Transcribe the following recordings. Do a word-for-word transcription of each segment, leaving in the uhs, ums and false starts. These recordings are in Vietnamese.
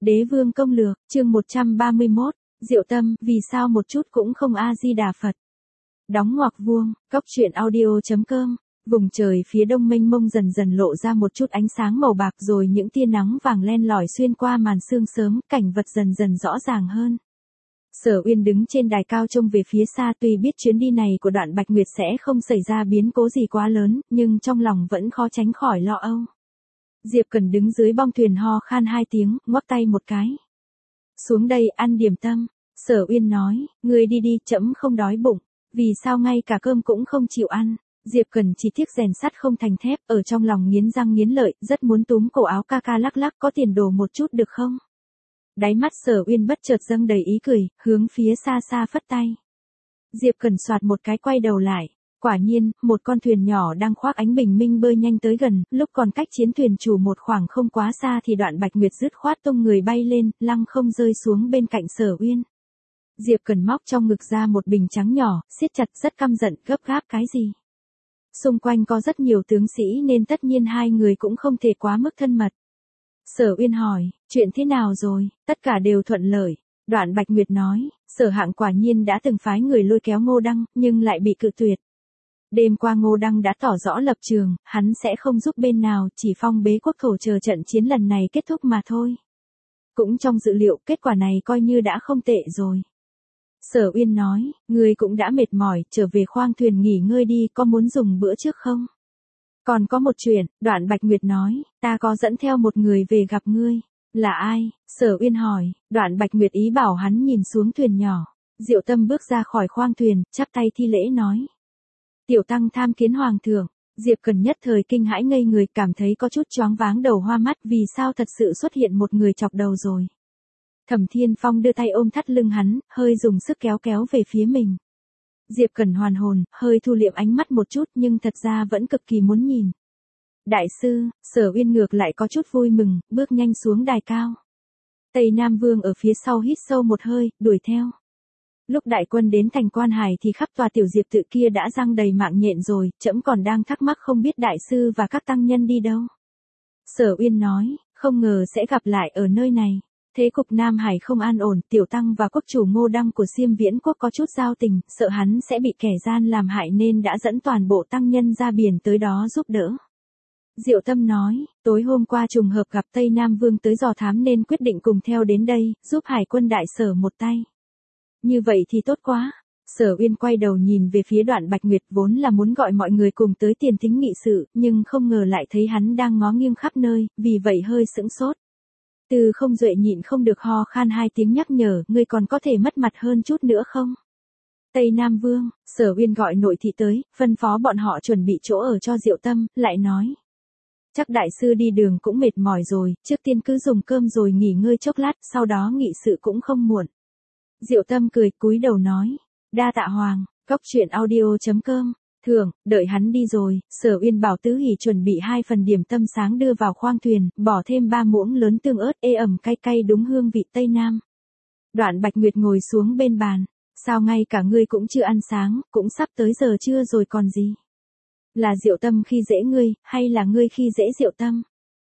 Đế vương công lược, chương một trăm ba mươi mốt, Diệu Tâm, vì sao một chút cũng không A-di-đà Phật. Đóng ngoặc vuông, cóc truyện audio chấm com. Vùng trời phía đông mênh mông dần dần lộ ra một chút ánh sáng màu bạc, rồi những tia nắng vàng len lỏi xuyên qua màn sương sớm, cảnh vật dần dần rõ ràng hơn. Sở Uyên đứng trên đài cao trông về phía xa, tuy biết chuyến đi này của Đoạn Bạch Nguyệt sẽ không xảy ra biến cố gì quá lớn, nhưng trong lòng vẫn khó tránh khỏi lo âu. Diệp Cần đứng dưới bong thuyền ho khan hai tiếng, ngoắc tay một cái. Xuống đây ăn điểm tâm. Sở Uyên nói, ngươi đi đi, trẫm không đói bụng. Vì sao ngay cả cơm cũng không chịu ăn? Diệp Cần chỉ tiếc rèn sắt không thành thép, ở trong lòng nghiến răng nghiến lợi, rất muốn túm cổ áo ca ca lắc lắc, có tiền đồ một chút được không? Đáy mắt Sở Uyên bất chợt dâng đầy ý cười, hướng phía xa xa phất tay. Diệp Cần soạt một cái quay đầu lại. Quả nhiên, một con thuyền nhỏ đang khoác ánh bình minh bơi nhanh tới gần, lúc còn cách chiến thuyền chủ một khoảng không quá xa thì Đoạn Bạch Nguyệt dứt khoát tung người bay lên, lăng không rơi xuống bên cạnh Sở Uyên. Diệp Cần móc trong ngực ra một bình trắng nhỏ, siết chặt rất căm giận, gấp gáp cái gì? Xung quanh có rất nhiều tướng sĩ nên tất nhiên hai người cũng không thể quá mức thân mật. Sở Uyên hỏi, chuyện thế nào rồi? Tất cả đều thuận lợi. Đoạn Bạch Nguyệt nói, Sở Hạng quả nhiên đã từng phái người lôi kéo Ngô Đăng, nhưng lại bị cự tuyệt. Đêm qua Ngô Đăng đã tỏ rõ lập trường, hắn sẽ không giúp bên nào, chỉ phong bế quốc thổ chờ trận chiến lần này kết thúc mà thôi. Cũng trong dự liệu, kết quả này coi như đã không tệ rồi. Sở Uyên nói, ngươi cũng đã mệt mỏi, trở về khoang thuyền nghỉ ngơi đi, có muốn dùng bữa trước không? Còn có một chuyện, Đoạn Bạch Nguyệt nói, ta có dẫn theo một người về gặp ngươi. Là ai? Sở Uyên hỏi. Đoạn Bạch Nguyệt ý bảo hắn nhìn xuống thuyền nhỏ. Diệu Tâm bước ra khỏi khoang thuyền, chắp tay thi lễ nói. Tiểu tăng tham kiến hoàng thượng. Diệp Cần nhất thời kinh hãi ngây người, cảm thấy có chút choáng váng đầu hoa mắt, vì sao thật sự xuất hiện một người chọc đầu rồi. Thẩm Thiên Phong đưa tay ôm thắt lưng hắn, hơi dùng sức kéo kéo về phía mình. Diệp Cần hoàn hồn, hơi thu liệm ánh mắt một chút, nhưng thật ra vẫn cực kỳ muốn nhìn. Đại sư, Sở Uyên ngược lại có chút vui mừng, bước nhanh xuống đài cao. Tây Nam Vương ở phía sau hít sâu một hơi, đuổi theo. Lúc đại quân đến thành Quan Hải thì khắp tòa tiểu diệp tự kia đã răng đầy mạng nhện rồi, trẫm còn đang thắc mắc không biết đại sư và các tăng nhân đi đâu. Sở Uyên nói, không ngờ sẽ gặp lại ở nơi này. Thế cục Nam Hải không an ổn, tiểu tăng và quốc chủ Ngô Đăng của Xiêm Viễn quốc có chút giao tình, sợ hắn sẽ bị kẻ gian làm hại nên đã dẫn toàn bộ tăng nhân ra biển tới đó giúp đỡ. Diệu Tâm nói, tối hôm qua trùng hợp gặp Tây Nam Vương tới dò thám nên quyết định cùng theo đến đây, giúp Hải quân đại Sở một tay. Như vậy thì tốt quá. Sở Uyên quay đầu nhìn về phía Đoạn Bạch Nguyệt, vốn là muốn gọi mọi người cùng tới tiền thính nghị sự, nhưng không ngờ lại thấy hắn đang ngó nghiêng khắp nơi, vì vậy hơi sững sốt. Từ Không Duệ nhịn không được ho khan hai tiếng nhắc nhở, ngươi còn có thể mất mặt hơn chút nữa không? Tây Nam Vương, Sở Uyên gọi nội thị tới, phân phó bọn họ chuẩn bị chỗ ở cho Diệu Tâm, lại nói. Chắc đại sư đi đường cũng mệt mỏi rồi, trước tiên cứ dùng cơm rồi nghỉ ngơi chốc lát, sau đó nghị sự cũng không muộn. Diệu Tâm cười, cúi đầu nói. Đa tạ hoàng, cóc truyện audio chấm com. Thường, đợi hắn đi rồi, Sở Uyên bảo Tứ Hỷ chuẩn bị hai phần điểm tâm sáng đưa vào khoang thuyền, bỏ thêm ba muỗng lớn tương ớt ê ẩm cay cay đúng hương vị Tây Nam. Đoạn Bạch Nguyệt ngồi xuống bên bàn. Sao ngay cả ngươi cũng chưa ăn sáng, cũng sắp tới giờ trưa rồi còn gì? Là Diệu Tâm khi dễ ngươi, hay là ngươi khi dễ Diệu Tâm?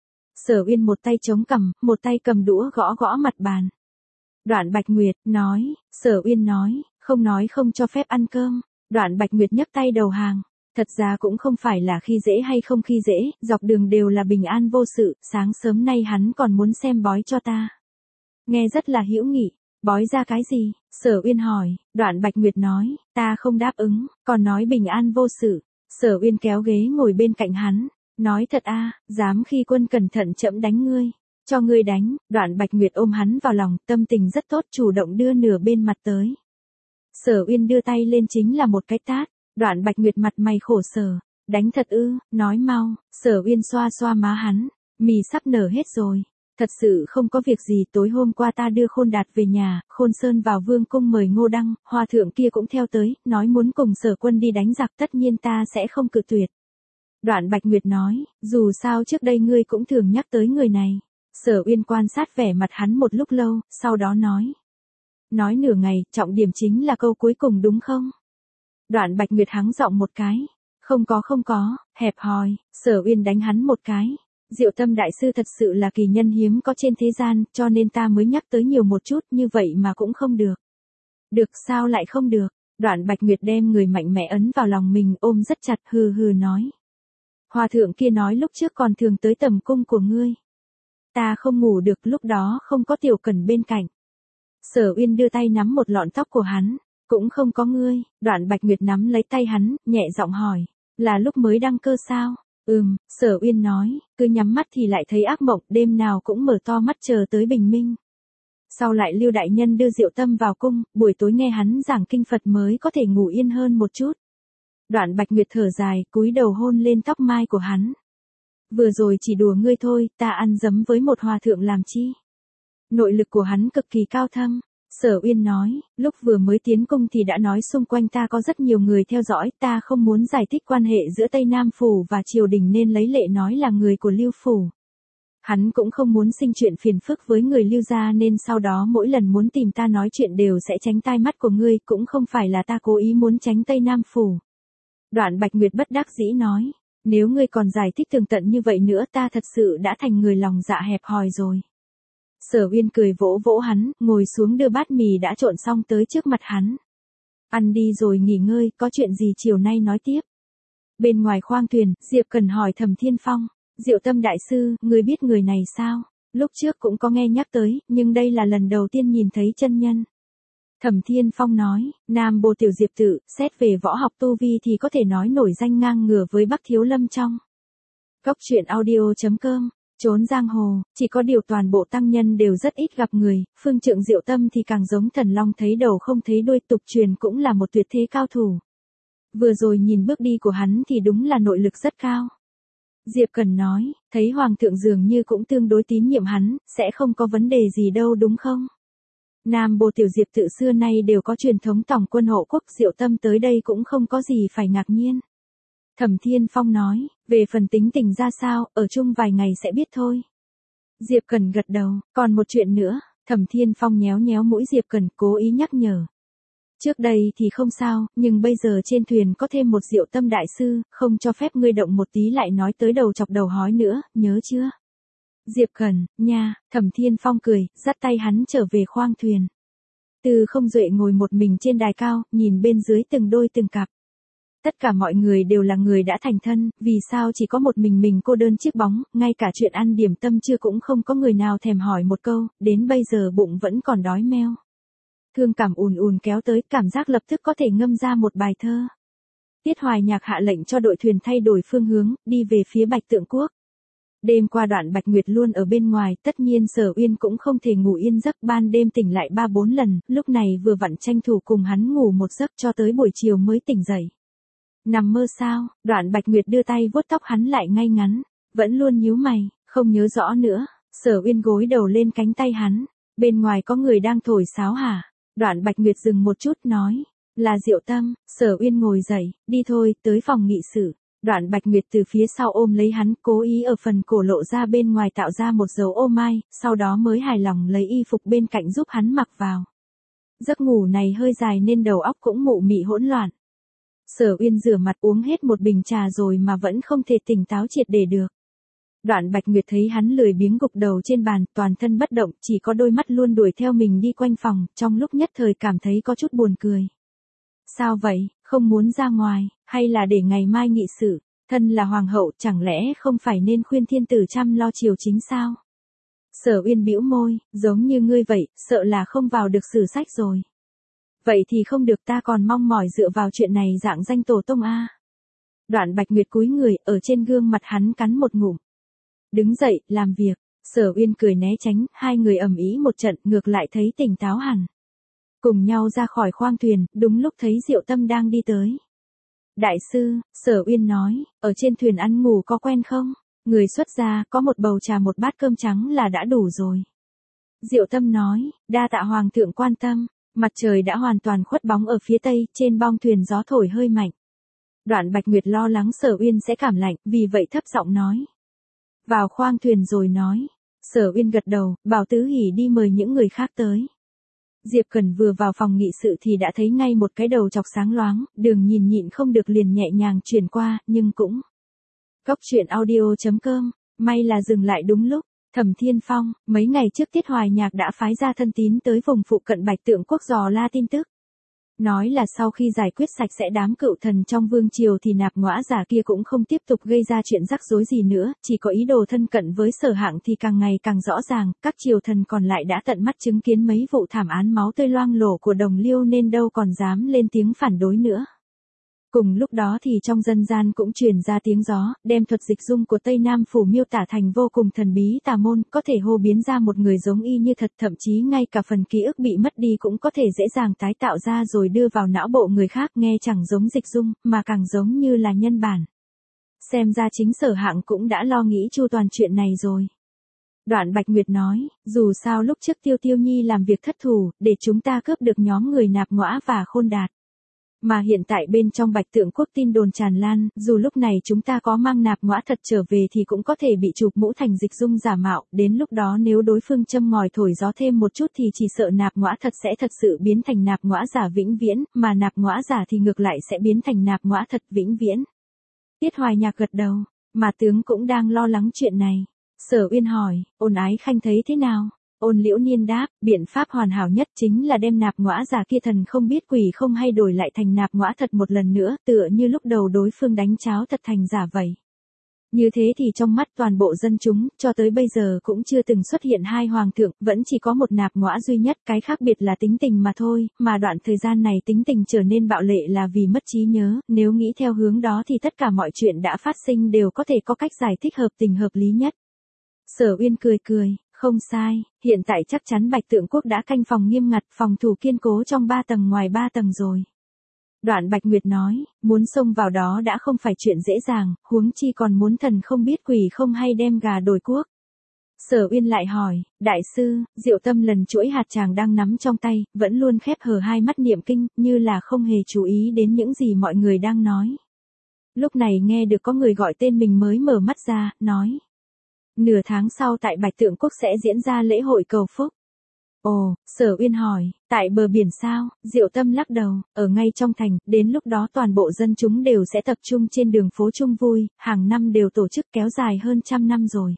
Sở Uyên một tay chống cằm, một tay cầm đũa gõ gõ mặt bàn. Đoạn Bạch Nguyệt nói, Sở Uyên nói, không nói không cho phép ăn cơm. Đoạn Bạch Nguyệt nhấc tay đầu hàng. Thật ra cũng không phải là khi dễ hay không khi dễ, dọc đường đều là bình an vô sự, sáng sớm nay hắn còn muốn xem bói cho ta. Nghe rất là hữu nghị, bói ra cái gì? Sở Uyên hỏi. Đoạn Bạch Nguyệt nói, ta không đáp ứng, còn nói bình an vô sự. Sở Uyên kéo ghế ngồi bên cạnh hắn, nói thật a, à, dám khi quân cẩn thận trẫm đánh ngươi. Cho ngươi đánh. Đoạn Bạch Nguyệt ôm hắn vào lòng, tâm tình rất tốt, chủ động đưa nửa bên mặt tới. Sở Uyên đưa tay lên chính là một cái tát. Đoạn Bạch Nguyệt mặt mày khổ sở. Đánh thật ư, nói mau. Sở Uyên xoa xoa má hắn. Mì sắp nở hết rồi. Thật sự không có việc gì, tối hôm qua ta đưa Khôn Đạt về nhà, Khôn Sơn vào vương cung mời Ngô Đăng, hòa thượng kia cũng theo tới, nói muốn cùng Sở quân đi đánh giặc, tất nhiên ta sẽ không cự tuyệt. Đoạn Bạch Nguyệt nói, dù sao trước đây ngươi cũng thường nhắc tới người này. Sở Uyên quan sát vẻ mặt hắn một lúc lâu, sau đó nói. Nói nửa ngày, trọng điểm chính là câu cuối cùng đúng không? Đoạn Bạch Nguyệt hắng giọng một cái. Không có không có, hẹp hòi. Sở Uyên đánh hắn một cái. Diệu Tâm đại sư thật sự là kỳ nhân hiếm có trên thế gian, cho nên ta mới nhắc tới nhiều một chút, như vậy mà cũng không được. Được sao lại không được? Đoạn Bạch Nguyệt đem người mạnh mẽ ấn vào lòng mình, ôm rất chặt, hừ hừ nói. Hòa thượng kia nói lúc trước còn thường tới tầm cung của ngươi. Ta không ngủ được, lúc đó không có Tiểu Cẩn bên cạnh. Sở Uyên đưa tay nắm một lọn tóc của hắn. Cũng không có ngươi. Đoạn Bạch Nguyệt nắm lấy tay hắn, nhẹ giọng hỏi. Là lúc mới đăng cơ sao? Ừm, Sở Uyên nói, cứ nhắm mắt thì lại thấy ác mộng, đêm nào cũng mở to mắt chờ tới bình minh. Sau lại Lưu đại nhân đưa Diệu Tâm vào cung, buổi tối nghe hắn giảng kinh Phật mới có thể ngủ yên hơn một chút. Đoạn Bạch Nguyệt thở dài, cúi đầu hôn lên tóc mai của hắn. Vừa rồi chỉ đùa ngươi thôi, ta ăn dấm với một hòa thượng làm chi? Nội lực của hắn cực kỳ cao thâm. Sở Uyên nói, lúc vừa mới tiến cung thì đã nói xung quanh ta có rất nhiều người theo dõi, ta không muốn giải thích quan hệ giữa Tây Nam Phủ và triều đình nên lấy lệ nói là người của Lưu Phủ. Hắn cũng không muốn sinh chuyện phiền phức với người Lưu gia nên sau đó mỗi lần muốn tìm ta nói chuyện đều sẽ tránh tai mắt của ngươi, cũng không phải là ta cố ý muốn tránh Tây Nam Phủ. Đoạn Bạch Nguyệt bất đắc dĩ nói, nếu ngươi còn giải thích tường tận như vậy nữa ta thật sự đã thành người lòng dạ hẹp hòi rồi. Sở Uyên cười vỗ vỗ hắn, ngồi xuống đưa bát mì đã trộn xong tới trước mặt hắn. Ăn đi rồi nghỉ ngơi, có chuyện gì chiều nay nói tiếp. Bên ngoài khoang thuyền, Diệp Cần hỏi Thẩm Thiên Phong, Diệu Tâm đại sư, ngươi biết người này sao? Lúc trước cũng có nghe nhắc tới, nhưng đây là lần đầu tiên nhìn thấy chân nhân. Thẩm Thiên Phong nói, Nam Bồ Tiểu Diệp Tự, xét về võ học tu vi thì có thể nói nổi danh ngang ngửa với Bắc Thiếu Lâm trong. Cốc truyện audio chấm com. Trốn giang hồ, chỉ có điều toàn bộ tăng nhân đều rất ít gặp người, phương trượng Diệu Tâm thì càng giống thần long thấy đầu không thấy đuôi, tục truyền cũng là một tuyệt thế cao thủ. Vừa rồi nhìn bước đi của hắn thì đúng là nội lực rất cao. Diệp Cần nói, thấy Hoàng thượng dường như cũng tương đối tín nhiệm hắn, sẽ không có vấn đề gì đâu đúng không? Nam Bồ Tiểu Diệp Tự xưa nay đều có truyền thống tổng quân hộ quốc, Diệu Tâm tới đây cũng không có gì phải ngạc nhiên. Thẩm Thiên Phong nói, về phần tính tình ra sao, ở chung vài ngày sẽ biết thôi. Diệp Cần gật đầu, còn một chuyện nữa, Thẩm Thiên Phong nhéo nhéo mũi Diệp Cần, cố ý nhắc nhở. Trước đây thì không sao, nhưng bây giờ trên thuyền có thêm một Diệu Tâm đại sư, không cho phép ngươi động một tí lại nói tới đầu chọc đầu hói nữa, nhớ chưa? Diệp Cần, nha, Thẩm Thiên Phong cười, dắt tay hắn trở về khoang thuyền. Từ Không Duệ ngồi một mình trên đài cao, nhìn bên dưới từng đôi từng cặp. Tất cả mọi người đều là người đã thành thân, vì sao chỉ có một mình mình cô đơn chiếc bóng, ngay cả chuyện ăn điểm tâm trưa cũng không có người nào thèm hỏi một câu, đến bây giờ bụng vẫn còn đói meo. Thương cảm ùn ùn kéo tới, cảm giác lập tức có thể ngâm ra một bài thơ. Tiết Hoài Nhạc hạ lệnh cho đội thuyền thay đổi phương hướng, đi về phía Bạch Tượng Quốc. Đêm qua Đoạn Bạch Nguyệt luôn ở bên ngoài, tất nhiên Sở Uyên cũng không thể ngủ yên giấc, ban đêm tỉnh lại ba bốn lần, lúc này vừa vặn tranh thủ cùng hắn ngủ một giấc cho tới buổi chiều mới tỉnh dậy. Nằm mơ sao? Đoạn Bạch Nguyệt đưa tay vuốt tóc hắn lại ngay ngắn, vẫn luôn nhíu mày, không nhớ rõ nữa. Sở Uyên gối đầu lên cánh tay hắn, bên ngoài có người đang thổi sáo hả? Đoạn Bạch Nguyệt dừng một chút nói, là Diệu Tâm. Sở Uyên ngồi dậy, đi thôi, tới phòng nghị sự. Đoạn Bạch Nguyệt từ phía sau ôm lấy hắn, cố ý ở phần cổ lộ ra bên ngoài tạo ra một dấu ô mai, sau đó mới hài lòng lấy y phục bên cạnh giúp hắn mặc vào. Giấc ngủ này hơi dài nên đầu óc cũng mụ mị hỗn loạn. Sở Uyên rửa mặt uống hết một bình trà rồi mà vẫn không thể tỉnh táo triệt để được. Đoạn Bạch Nguyệt thấy hắn lười biếng gục đầu trên bàn, toàn thân bất động, chỉ có đôi mắt luôn đuổi theo mình đi quanh phòng, trong lúc nhất thời cảm thấy có chút buồn cười. Sao vậy, không muốn ra ngoài, hay là để ngày mai nghị sự, thân là hoàng hậu chẳng lẽ không phải nên khuyên thiên tử chăm lo triều chính sao? Sở Uyên bĩu môi, giống như ngươi vậy, sợ là không vào được sử sách rồi. Vậy thì không được, ta còn mong mỏi dựa vào chuyện này dạng danh tổ tông a. Đoạn Bạch Nguyệt cúi người, ở trên gương mặt hắn cắn một ngụm. Đứng dậy, làm việc. Sở Uyên cười né tránh, hai người ầm ĩ một trận, ngược lại thấy tỉnh táo hẳn. Cùng nhau ra khỏi khoang thuyền, đúng lúc thấy Diệu Tâm đang đi tới. Đại sư, Sở Uyên nói, ở trên thuyền ăn ngủ có quen không? Người xuất gia, có một bầu trà một bát cơm trắng là đã đủ rồi. Diệu Tâm nói, đa tạ hoàng thượng quan tâm. Mặt trời đã hoàn toàn khuất bóng ở phía tây, trên bong thuyền gió thổi hơi mạnh. Đoạn Bạch Nguyệt lo lắng Sở Uyên sẽ cảm lạnh, vì vậy thấp giọng nói. Vào khoang thuyền rồi nói. Sở Uyên gật đầu, bảo Tứ Hỷ đi mời những người khác tới. Diệp Cần vừa vào phòng nghị sự thì đã thấy ngay một cái đầu chọc sáng loáng, đường nhìn nhịn không được liền nhẹ nhàng chuyển qua, nhưng cũng. Cốc truyện audio chấm com May là dừng lại đúng lúc. Thẩm Thiên Phong, mấy ngày trước Tiết Hoài Nhạc đã phái ra thân tín tới vùng phụ cận Bạch Tượng Quốc dò la tin tức. Nói là sau khi giải quyết sạch sẽ đám cựu thần trong vương triều thì nạp ngõa giả kia cũng không tiếp tục gây ra chuyện rắc rối gì nữa, chỉ có ý đồ thân cận với Sở Hạng thì càng ngày càng rõ ràng, các triều thần còn lại đã tận mắt chứng kiến mấy vụ thảm án máu tươi loang lổ của Đồng Liêu nên đâu còn dám lên tiếng phản đối nữa. Cùng lúc đó thì trong dân gian cũng truyền ra tiếng gió, đem thuật dịch dung của Tây Nam Phủ miêu tả thành vô cùng thần bí tà môn, có thể hô biến ra một người giống y như thật, thậm chí ngay cả phần ký ức bị mất đi cũng có thể dễ dàng tái tạo ra rồi đưa vào não bộ người khác, nghe chẳng giống dịch dung, mà càng giống như là nhân bản. Xem ra chính Sở Hạng cũng đã lo nghĩ chu toàn chuyện này rồi. Đoạn Bạch Nguyệt nói, dù sao lúc trước Tiêu Tiêu Nhi làm việc thất thủ, để chúng ta cướp được nhóm người nạp ngõa và khôn đạt. Mà hiện tại bên trong Bạch Tượng Quốc tin đồn tràn lan, dù lúc này chúng ta có mang nạp ngõa thật trở về thì cũng có thể bị chụp mũ thành dịch dung giả mạo, đến lúc đó nếu đối phương châm ngòi thổi gió thêm một chút thì chỉ sợ nạp ngõa thật sẽ thật sự biến thành nạp ngõa giả vĩnh viễn, mà nạp ngõa giả thì ngược lại sẽ biến thành nạp ngõa thật vĩnh viễn. Tiết Hoài Nhạc gật đầu, mà tướng cũng đang lo lắng chuyện này. Sở Uyên hỏi, Ôn Ái Khanh thấy thế nào? Ôn Liễu Niên đáp, biện pháp hoàn hảo nhất chính là đem nạp ngõa giả kia thần không biết quỷ không hay đổi lại thành nạp ngõa thật một lần nữa, tựa như lúc đầu đối phương đánh cháo thật thành giả vậy. Như thế thì trong mắt toàn bộ dân chúng, cho tới bây giờ cũng chưa từng xuất hiện hai hoàng thượng, vẫn chỉ có một nạp ngõa duy nhất, cái khác biệt là tính tình mà thôi, mà đoạn thời gian này tính tình trở nên bạo lệ là vì mất trí nhớ, nếu nghĩ theo hướng đó thì tất cả mọi chuyện đã phát sinh đều có thể có cách giải thích hợp tình hợp lý nhất. Sở Uyên cười cười. Không sai, hiện tại chắc chắn Bạch Tượng Quốc đã canh phòng nghiêm ngặt, phòng thủ kiên cố trong ba tầng ngoài ba tầng rồi. Đoạn Bạch Nguyệt nói, muốn xông vào đó đã không phải chuyện dễ dàng, huống chi còn muốn thần không biết quỷ không hay đem gà đổi cuốc. Sở Uyên lại hỏi, đại sư, Diệu Tâm lần chuỗi hạt tràng đang nắm trong tay, vẫn luôn khép hờ hai mắt niệm kinh, như là không hề chú ý đến những gì mọi người đang nói. Lúc này nghe được có người gọi tên mình mới mở mắt ra, nói. Nửa tháng sau tại Bạch Tượng Quốc sẽ diễn ra lễ hội cầu phúc. Ồ, Sở Uyên hỏi, tại bờ biển sao? Diệu Tâm lắc đầu, ở ngay trong thành, đến lúc đó toàn bộ dân chúng đều sẽ tập trung trên đường phố chung vui, hàng năm đều tổ chức kéo dài hơn trăm năm rồi.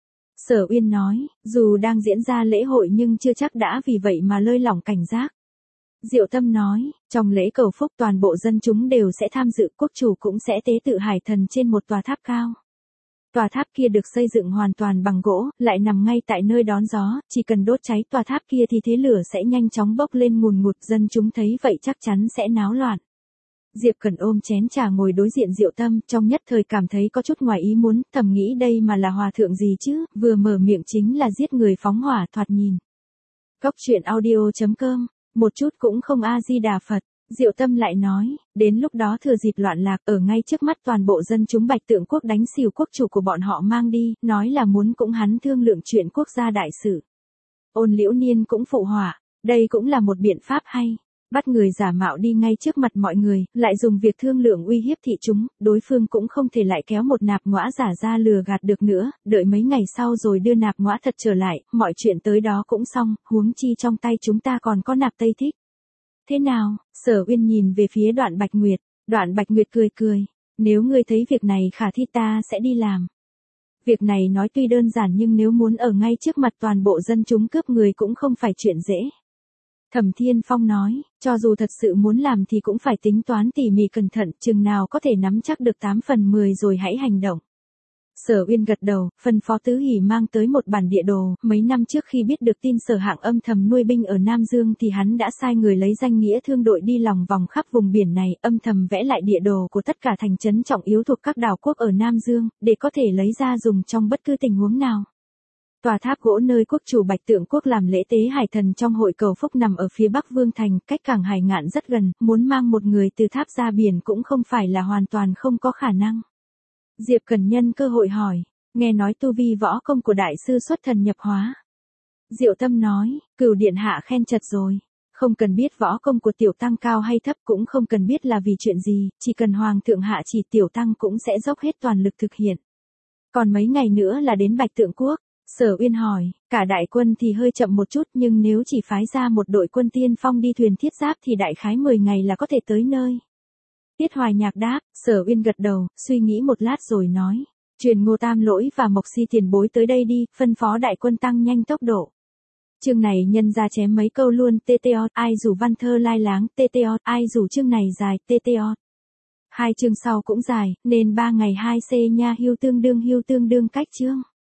Sở Uyên nói, dù đang diễn ra lễ hội nhưng chưa chắc đã vì vậy mà lơi lỏng cảnh giác. Diệu Tâm nói, trong lễ cầu phúc toàn bộ dân chúng đều sẽ tham dự, quốc chủ cũng sẽ tế tự hải thần trên một tòa tháp cao. Tòa tháp kia được xây dựng hoàn toàn bằng gỗ, lại nằm ngay tại nơi đón gió, chỉ cần đốt cháy tòa tháp kia thì thế lửa sẽ nhanh chóng bốc lên ngùn ngụt, dân chúng thấy vậy chắc chắn sẽ náo loạn. Diệp Cẩn ôm chén trà ngồi đối diện Diệu Tâm, trong nhất thời cảm thấy có chút ngoài ý muốn, thầm nghĩ đây mà là hòa thượng gì chứ, vừa mở miệng chính là giết người phóng hỏa thoạt nhìn. Cốc truyện audio chấm com, một chút cũng không A Di Đà Phật. Diệu Tâm lại nói, đến lúc đó thừa dịp loạn lạc, ở ngay trước mắt toàn bộ dân chúng Bạch Tượng Quốc đánh xỉu quốc chủ của bọn họ mang đi, nói là muốn cũng hắn thương lượng chuyện quốc gia đại sự. Ôn Liễu Niên cũng phụ họa, đây cũng là một biện pháp hay. Bắt người giả mạo đi ngay trước mặt mọi người, lại dùng việc thương lượng uy hiếp thị chúng, đối phương cũng không thể lại kéo một nạp ngõa giả ra lừa gạt được nữa, đợi mấy ngày sau rồi đưa nạp ngõa thật trở lại, mọi chuyện tới đó cũng xong, huống chi trong tay chúng ta còn có nạp Tây Thích. Thế nào? Sở Uyên nhìn về phía Đoạn Bạch Nguyệt, Đoạn Bạch Nguyệt cười cười, nếu ngươi thấy việc này khả thi ta sẽ đi làm. Việc này nói tuy đơn giản nhưng nếu muốn ở ngay trước mặt toàn bộ dân chúng cướp người cũng không phải chuyện dễ. Thẩm Thiên Phong nói, cho dù thật sự muốn làm thì cũng phải tính toán tỉ mỉ cẩn thận, chừng nào có thể nắm chắc được tám phần mười rồi hãy hành động. Sở Uyên gật đầu, phân phó Tứ Hỷ mang tới một bản địa đồ, mấy năm trước khi biết được tin Sở Hạng âm thầm nuôi binh ở Nam Dương thì hắn đã sai người lấy danh nghĩa thương đội đi lòng vòng khắp vùng biển này, âm thầm vẽ lại địa đồ của tất cả thành trấn trọng yếu thuộc các đảo quốc ở Nam Dương, để có thể lấy ra dùng trong bất cứ tình huống nào. Tòa tháp gỗ nơi quốc chủ Bạch Tượng Quốc làm lễ tế hải thần trong hội cầu phúc nằm ở phía bắc Vương Thành, cách cảng Hải Ngạn rất gần, muốn mang một người từ tháp ra biển cũng không phải là hoàn toàn không có khả năng. Diệp Cẩn nhân cơ hội hỏi, nghe nói tu vi võ công của đại sư xuất thần nhập hóa. Diệu Tâm nói, Cửu điện hạ khen chật rồi, không cần biết võ công của tiểu tăng cao hay thấp, cũng không cần biết là vì chuyện gì, chỉ cần hoàng thượng hạ chỉ tiểu tăng cũng sẽ dốc hết toàn lực thực hiện. Còn mấy ngày nữa là đến Bạch Tượng Quốc. Sở Uyên hỏi, cả đại quân thì hơi chậm một chút nhưng nếu chỉ phái ra một đội quân tiên phong đi thuyền thiết giáp thì đại khái mười ngày là có thể tới nơi. Tiết Hoài Nhạc đáp, Sở Uyên gật đầu, suy nghĩ một lát rồi nói, Truyền Ngô Tam Lỗi và Mộc Si tiền bối tới đây đi, phân phó đại quân tăng nhanh tốc độ. Chương này nhân ra chém mấy câu luôn, tê tê o, ai rủ văn thơ lai láng, tê tê o, ai rủ chương này dài, tê tê o. Hai chương sau cũng dài, nên ba ngày hai c nha, hưu tương đương hưu tương đương cách chương.